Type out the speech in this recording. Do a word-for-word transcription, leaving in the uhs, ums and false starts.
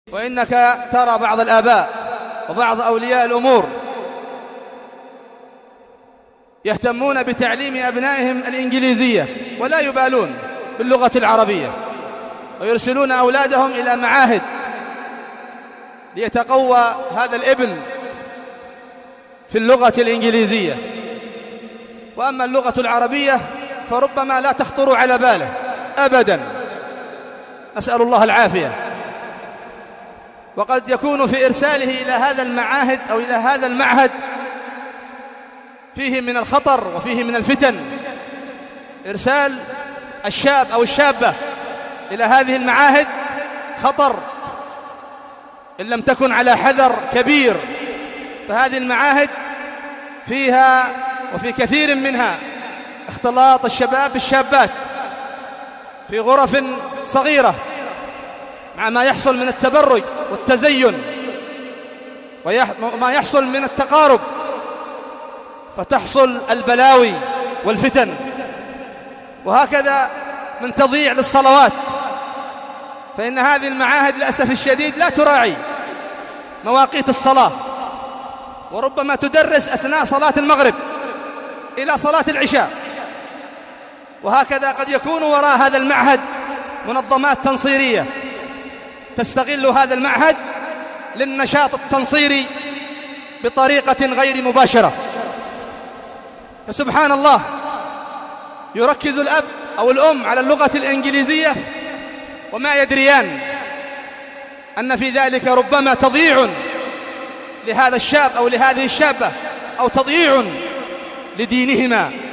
وإنك ترى بعض الآباء وبعض أولياء الأمور يهتمون بتعليم أبنائهم الإنجليزية ولا يبالون باللغة العربية، ويرسلون أولادهم إلى معاهد ليتقوى هذا الابن في اللغة الإنجليزية، وأما اللغة العربية فربما لا تخطر على باله أبدا، نسأل الله العافية. وقد يكون في إرساله إلى هذا المعاهد أو إلى هذا المعهد فيه من الخطر وفيه من الفتن. إرسال الشاب أو الشابة إلى هذه المعاهد خطر إن لم تكن على حذر كبير، فهذه المعاهد فيها وفي كثير منها اختلاط الشباب بالشابات في غرف صغيرة، مع ما يحصل من التبرج والتزين وما يحصل من التقارب، فتحصل البلاوي والفتن. وهكذا من تضييع للصلوات، فإن هذه المعاهد للأسف الشديد لا تراعي مواقيت الصلاة، وربما تدرس أثناء صلاة المغرب إلى صلاة العشاء. وهكذا قد يكون وراء هذا المعهد منظمات تنصيرية تستغل هذا المعهد للنشاط التنصيري بطريقة غير مباشرة. فسبحان الله، يركز الأب أو الأم على اللغة الإنجليزية وما يدريان أن في ذلك ربما تضييع لهذا الشاب أو لهذه الشابة، أو تضييع لدينهما